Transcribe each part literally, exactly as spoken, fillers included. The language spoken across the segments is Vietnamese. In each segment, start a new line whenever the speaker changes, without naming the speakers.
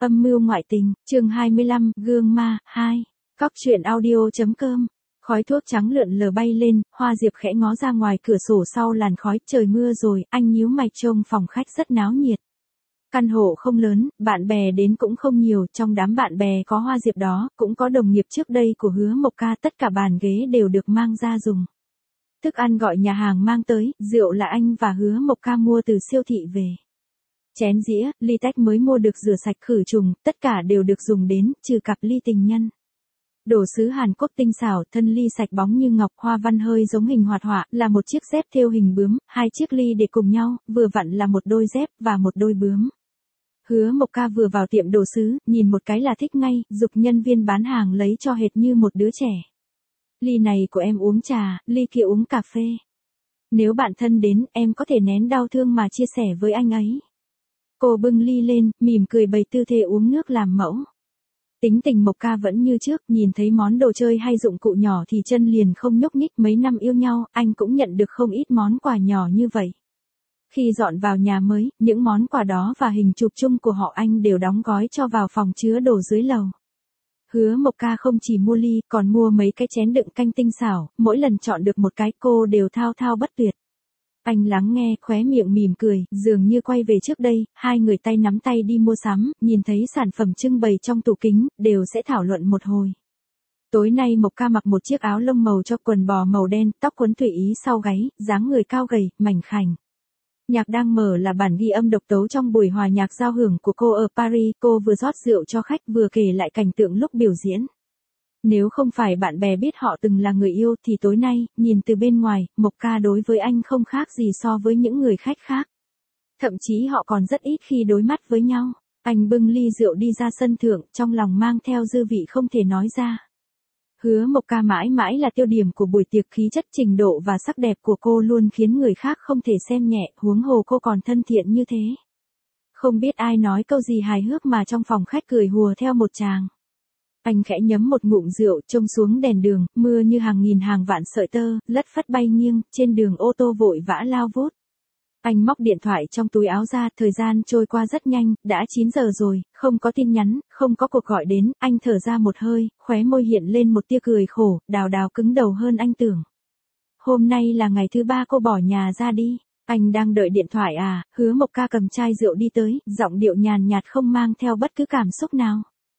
Âm mưu ngoại tình, chương hai mươi lăm, gương ma, hai. Cóc truyện audio.com. Khói thuốc trắng lượn lờ bay lên, Hoa Diệp khẽ ngó ra ngoài cửa sổ sau làn khói, trời mưa rồi, anh nhíu mày trông phòng khách rất náo nhiệt. Căn hộ không lớn, bạn bè đến cũng không nhiều, trong đám bạn bè có Hoa Diệp đó, cũng có đồng nghiệp trước đây của Hứa Mộc Ca, tất cả bàn ghế đều được mang ra dùng. Thức ăn gọi nhà hàng mang tới, rượu là anh và Hứa Mộc Ca mua từ siêu thị về. Chén dĩa, ly tách mới mua được rửa sạch khử trùng, tất cả đều được dùng đến, trừ cặp ly tình nhân. Đồ sứ Hàn Quốc tinh xảo, thân ly sạch bóng như ngọc, hoa văn hơi giống hình hoạt họa, là một chiếc dép thêu hình bướm, hai chiếc ly để cùng nhau, vừa vặn là một đôi dép và một đôi bướm. Hứa Mộc Ca vừa vào tiệm đồ sứ, nhìn một cái là thích ngay, giục nhân viên bán hàng lấy cho hệt như một đứa trẻ. Ly này của em uống trà, ly kia uống cà phê. Nếu bạn thân đến, em có thể nén đau thương mà chia sẻ với anh ấy. Cô bưng ly lên, mỉm cười bày tư thế uống nước làm mẫu. Tính tình Mộc Ca vẫn như trước, nhìn thấy món đồ chơi hay dụng cụ nhỏ thì chân liền không nhúc nhích. Mấy năm yêu nhau, anh cũng nhận được không ít món quà nhỏ như vậy. Khi dọn vào nhà mới, những món quà đó và hình chụp chung của họ anh đều đóng gói cho vào phòng chứa đồ dưới lầu. Hứa Mộc Ca không chỉ mua ly, còn mua mấy cái chén đựng canh tinh xảo, mỗi lần chọn được một cái cô đều thao thao bất tuyệt. Anh lắng nghe, khóe miệng mỉm cười, dường như quay về trước đây, hai người tay nắm tay đi mua sắm, nhìn thấy sản phẩm trưng bày trong tủ kính, đều sẽ thảo luận một hồi. Tối nay Mộc Ca mặc một chiếc áo lông màu cho quần bò màu đen, tóc quấn tùy ý sau gáy, dáng người cao gầy, mảnh khảnh. Nhạc đang mở là bản ghi âm độc tấu trong buổi hòa nhạc giao hưởng của cô ở Paris, cô vừa rót rượu cho khách vừa kể lại cảnh tượng lúc biểu diễn. Nếu không phải bạn bè biết họ từng là người yêu thì tối nay, nhìn từ bên ngoài, Mộc Ca đối với anh không khác gì so với những người khách khác. Thậm chí họ còn rất ít khi đối mắt với nhau. Anh bưng ly rượu đi ra sân thượng, trong lòng mang theo dư vị không thể nói ra. Hứa Mộc Ca mãi mãi là tiêu điểm của buổi tiệc, khí chất, trình độ và sắc đẹp của cô luôn khiến người khác không thể xem nhẹ, huống hồ cô còn thân thiện như thế. Không biết ai nói câu gì hài hước mà trong phòng khách cười hùa theo một tràng. Anh khẽ nhấm một ngụm rượu, trông xuống đèn đường, mưa như hàng nghìn hàng vạn sợi tơ, lất phất bay nghiêng, trên đường ô tô vội vã lao vút. Anh móc điện thoại trong túi áo ra, thời gian trôi qua rất nhanh, đã chín giờ rồi, không có tin nhắn, không có cuộc gọi đến, anh thở ra một hơi, khóe môi hiện lên một tia cười khổ, Đào Đào cứng đầu hơn anh tưởng. Hôm nay là ngày thứ ba cô bỏ nhà ra đi, anh đang đợi điện thoại à? Hứa Mộc Ca cầm chai rượu đi tới, giọng điệu nhàn nhạt không mang theo bất cứ cảm xúc nào.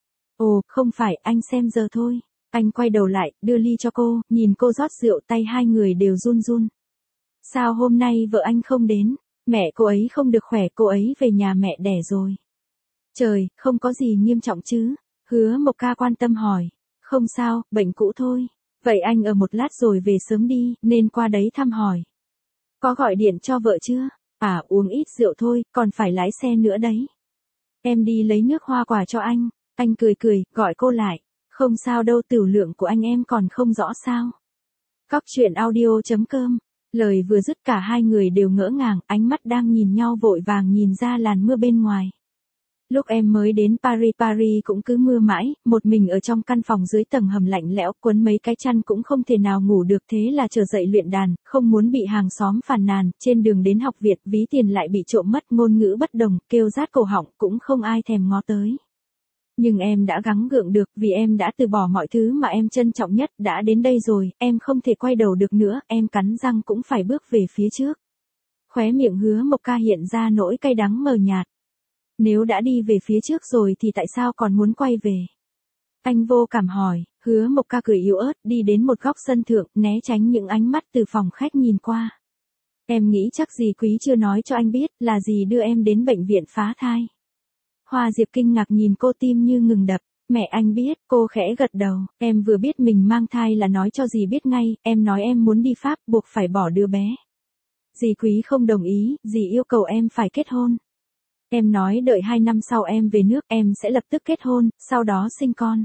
Ồ, không phải, anh xem giờ thôi. Anh quay đầu lại, đưa ly cho cô, nhìn cô rót rượu, tay hai người đều run run. Sao hôm nay vợ anh không đến? Mẹ cô ấy không được khỏe, cô ấy về nhà mẹ đẻ rồi. Trời, không có gì nghiêm trọng chứ? Hứa Mộc Ca quan tâm hỏi. Không sao, bệnh cũ thôi. Vậy anh ở một lát rồi về sớm đi, nên qua đấy thăm hỏi. Có gọi điện cho vợ chưa? À, uống ít rượu thôi, còn phải lái xe nữa đấy. Em đi lấy nước hoa quả cho anh. Anh cười cười, gọi cô lại. Không sao đâu, tửu lượng của anh em còn không rõ sao. Cóc truyện audio.com. Lời vừa dứt cả hai người đều ngỡ ngàng, ánh mắt đang nhìn nhau vội vàng nhìn ra làn mưa bên ngoài. Lúc em mới đến Paris Paris cũng cứ mưa mãi, một mình ở trong căn phòng dưới tầng hầm lạnh lẽo, quấn mấy cái chăn cũng không thể nào ngủ được, thế là trở dậy luyện đàn, không muốn bị hàng xóm phàn nàn, trên đường đến học Việt ví tiền lại bị trộm mất, ngôn ngữ bất đồng, kêu rát cổ họng, cũng không ai thèm ngó tới. Nhưng em đã gắng gượng được, vì em đã từ bỏ mọi thứ mà em trân trọng nhất, đã đến đây rồi, em không thể quay đầu được nữa, em cắn răng cũng phải bước về phía trước. Khóe miệng Hứa Mộc Ca hiện ra nỗi cay đắng mờ nhạt. Nếu đã đi về phía trước rồi thì tại sao còn muốn quay về? Anh vô cảm hỏi. Hứa Mộc Ca cười yếu ớt, đi đến một góc sân thượng, né tránh những ánh mắt từ phòng khách nhìn qua. Em nghĩ chắc dì Quý chưa nói cho anh biết, là dì đưa em đến bệnh viện phá thai. Hoa Diệp kinh ngạc nhìn cô, tim như ngừng đập. Mẹ anh biết, cô khẽ gật đầu. Em vừa biết mình mang thai là nói cho dì biết ngay, em nói em muốn đi Pháp, buộc phải bỏ đứa bé. Dì Quý không đồng ý, dì yêu cầu em phải kết hôn. Em nói đợi hai năm sau em về nước, em sẽ lập tức kết hôn, sau đó sinh con.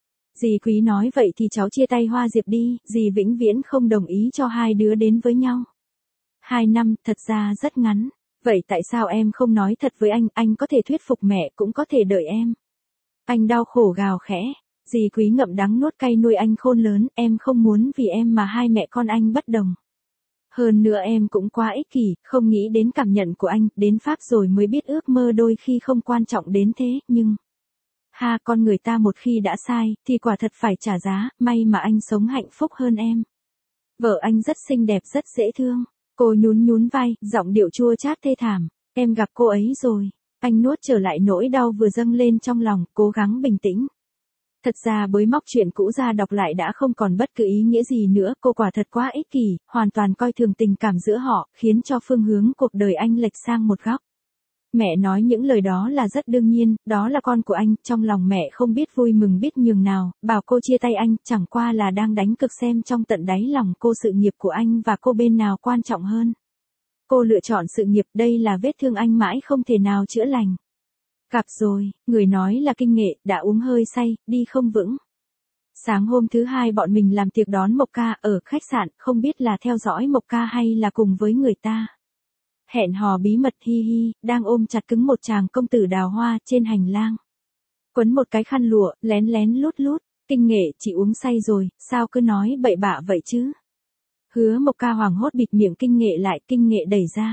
Dì Quý nói vậy thì cháu chia tay Hoa Diệp đi, dì vĩnh viễn không đồng ý cho hai đứa đến với nhau. Hai năm, thật ra rất ngắn. Vậy tại sao em không nói thật với anh, anh có thể thuyết phục mẹ cũng có thể đợi em. Anh đau khổ gào khẽ, dì Quý ngậm đắng nuốt cay nuôi anh khôn lớn, em không muốn vì em mà hai mẹ con anh bất đồng. Hơn nữa em cũng quá ích kỷ, không nghĩ đến cảm nhận của anh, đến Pháp rồi mới biết ước mơ đôi khi không quan trọng đến thế, nhưng... Ha, con người ta một khi đã sai, thì quả thật phải trả giá, may mà anh sống hạnh phúc hơn em. Vợ anh rất xinh đẹp rất dễ thương. Cô nhún nhún vai, giọng điệu chua chát thê thảm. Em gặp cô ấy rồi. Anh nuốt trở lại nỗi đau vừa dâng lên trong lòng, cố gắng bình tĩnh. Thật ra bới móc chuyện cũ ra đọc lại đã không còn bất cứ ý nghĩa gì nữa, cô quả thật quá ích kỷ, hoàn toàn coi thường tình cảm giữa họ, khiến cho phương hướng cuộc đời anh lệch sang một góc. Mẹ nói những lời đó là rất đương nhiên, đó là con của anh, trong lòng mẹ không biết vui mừng biết nhường nào, bảo cô chia tay anh, chẳng qua là đang đánh cược xem trong tận đáy lòng cô sự nghiệp của anh và cô bên nào quan trọng hơn. Cô lựa chọn sự nghiệp, đây là vết thương anh mãi không thể nào chữa lành. Gặp rồi, người nói là Kinh Nghệ, đã uống hơi say, đi không vững. Sáng hôm thứ hai bọn mình làm tiệc đón Mộc Ca ở khách sạn, không biết là theo dõi Mộc Ca hay là cùng với người ta. Hẹn hò bí mật hi hi, đang ôm chặt cứng một chàng công tử đào hoa trên hành lang. Quấn một cái khăn lụa, lén lén lút lút, Kinh Nghệ chị uống say rồi, sao cứ nói bậy bạ vậy chứ? Hứa Mộc Ca hoảng hốt bịt miệng Kinh Nghệ lại, Kinh Nghệ đẩy ra.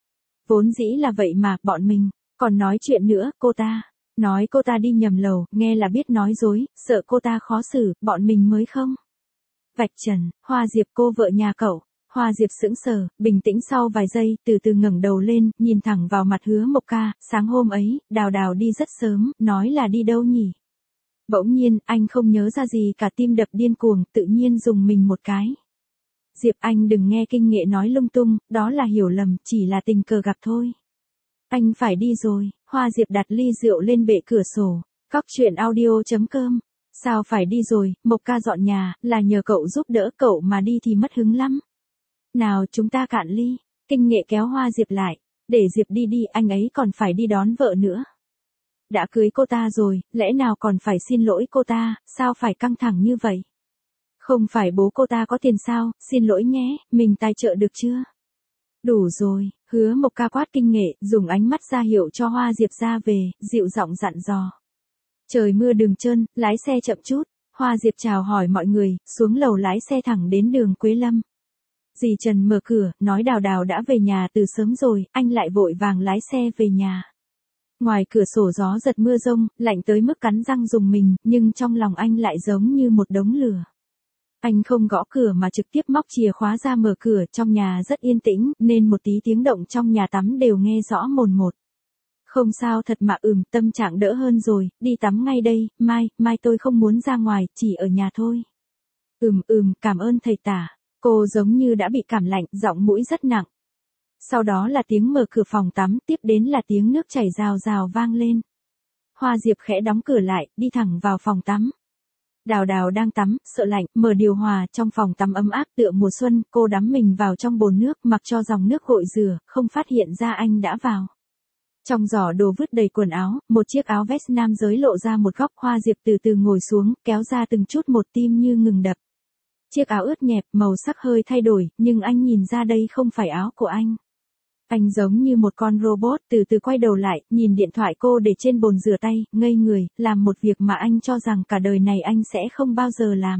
Vốn dĩ là vậy mà, bọn mình, còn nói chuyện nữa, cô ta. Nói cô ta đi nhầm lầu, nghe là biết nói dối, sợ cô ta khó xử, bọn mình mới không. Vạch trần, Hoa Diệp cô vợ nhà cậu. Hoa Diệp sững sờ, bình tĩnh sau vài giây, từ từ ngẩng đầu lên, nhìn thẳng vào mặt Hứa Mộc Ca, sáng hôm ấy, Đào Đào đi rất sớm, nói là đi đâu nhỉ? Bỗng nhiên, anh không nhớ ra gì cả, tim đập điên cuồng, tự nhiên dùng mình một cái. Diệp anh đừng nghe Kinh Nghệ nói lung tung, đó là hiểu lầm, chỉ là tình cờ gặp thôi. Anh phải đi rồi, Hoa Diệp đặt ly rượu lên bệ cửa sổ, cóc truyện audio chấm com. Sao phải đi rồi, Mộc Ca dọn nhà, là nhờ cậu giúp đỡ, cậu mà đi thì mất hứng lắm. Nào chúng ta cạn ly, Kinh Nghệ kéo Hoa Diệp lại, để Diệp đi đi, anh ấy còn phải đi đón vợ nữa. Đã cưới cô ta rồi, lẽ nào còn phải xin lỗi cô ta, sao phải căng thẳng như vậy? Không phải bố cô ta có tiền sao, xin lỗi nhé, mình tài trợ được chưa? Đủ rồi, Hứa Mộc Ca quát Kinh Nghệ, dùng ánh mắt ra hiệu cho Hoa Diệp ra về, dịu giọng dặn dò. Trời mưa đường trơn, lái xe chậm chút, Hoa Diệp chào hỏi mọi người, xuống lầu lái xe thẳng đến đường Quế Lâm. Dì Trần mở cửa, nói Đào Đào đã về nhà từ sớm rồi, anh lại vội vàng lái xe về nhà. Ngoài cửa sổ gió giật mưa rông, lạnh tới mức cắn răng rùng mình, nhưng trong lòng anh lại giống như một đống lửa. Anh không gõ cửa mà trực tiếp móc chìa khóa ra mở cửa, trong nhà rất yên tĩnh, nên một tí tiếng động trong nhà tắm đều nghe rõ mồn một. Không sao thật mà, ừm, tâm trạng đỡ hơn rồi, đi tắm ngay đây, mai, mai tôi không muốn ra ngoài, chỉ ở nhà thôi. Ừm ừm, cảm ơn thầy tả. Cô giống như đã bị cảm lạnh, giọng mũi rất nặng. Sau đó là tiếng mở cửa phòng tắm, tiếp đến là tiếng nước chảy rào rào vang lên. Hoa Diệp khẽ đóng cửa lại, đi thẳng vào phòng tắm. Đào Đào đang tắm, sợ lạnh, mở điều hòa, trong phòng tắm ấm áp tựa mùa xuân, cô đắm mình vào trong bồn nước, mặc cho dòng nước gội rửa, không phát hiện ra anh đã vào. Trong giỏ đồ vứt đầy quần áo, một chiếc áo vest nam giới lộ ra một góc, Hoa Diệp từ từ ngồi xuống, kéo ra từng chút một, tim như ngừng đập. Chiếc áo ướt nhẹp, màu sắc hơi thay đổi, nhưng anh nhìn ra đây không phải áo của anh. Anh giống như một con robot, từ từ quay đầu lại, nhìn điện thoại cô để trên bồn rửa tay, ngây người, làm một việc mà anh cho rằng cả đời này anh sẽ không bao giờ làm.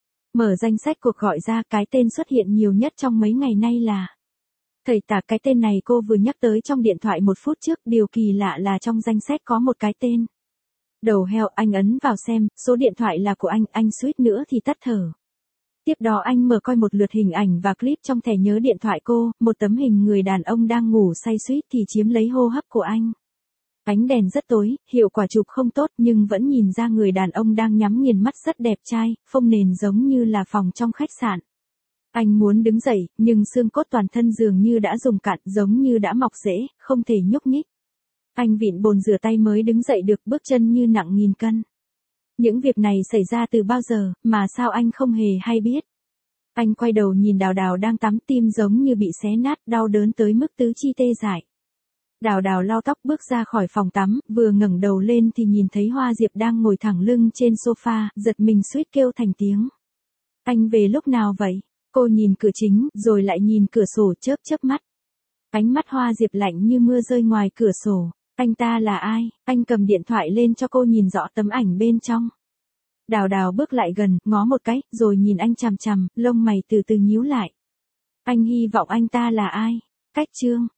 Mở danh sách cuộc gọi ra, cái tên xuất hiện nhiều nhất trong mấy ngày nay là thầy tả. Cái tên này cô vừa nhắc tới trong điện thoại một phút trước, điều kỳ lạ là trong danh sách có một cái tên. Đầu heo, anh ấn vào xem, số điện thoại là của anh, anh suýt nữa thì tắt thở. Tiếp đó anh mở coi một lượt hình ảnh và clip trong thẻ nhớ điện thoại cô, một tấm hình người đàn ông đang ngủ say suýt thì chiếm lấy hô hấp của anh. Ánh đèn rất tối, hiệu quả chụp không tốt nhưng vẫn nhìn ra người đàn ông đang nhắm nghiền mắt rất đẹp trai, phông nền giống như là phòng trong khách sạn. Anh muốn đứng dậy, nhưng xương cốt toàn thân dường như đã dùng cạn, giống như đã mọc rễ, không thể nhúc nhích. Anh vịn bồn rửa tay mới đứng dậy được, bước chân như nặng nghìn cân. Những việc này xảy ra từ bao giờ, mà sao anh không hề hay biết. Anh quay đầu nhìn Đào Đào đang tắm, tim giống như bị xé nát, đau đớn tới mức tứ chi tê dại. Đào Đào lau tóc bước ra khỏi phòng tắm, vừa ngẩng đầu lên thì nhìn thấy Hoa Diệp đang ngồi thẳng lưng trên sofa, giật mình suýt kêu thành tiếng. Anh về lúc nào vậy? Cô nhìn cửa chính, rồi lại nhìn cửa sổ, chớp chớp mắt. Ánh mắt Hoa Diệp lạnh như mưa rơi ngoài cửa sổ. Anh ta là ai? Anh cầm điện thoại lên cho cô nhìn rõ tấm ảnh bên trong. Đào Đào bước lại gần, ngó một cái, rồi nhìn anh chằm chằm, lông mày từ từ nhíu lại. Anh hy vọng anh ta là ai? Cách chương.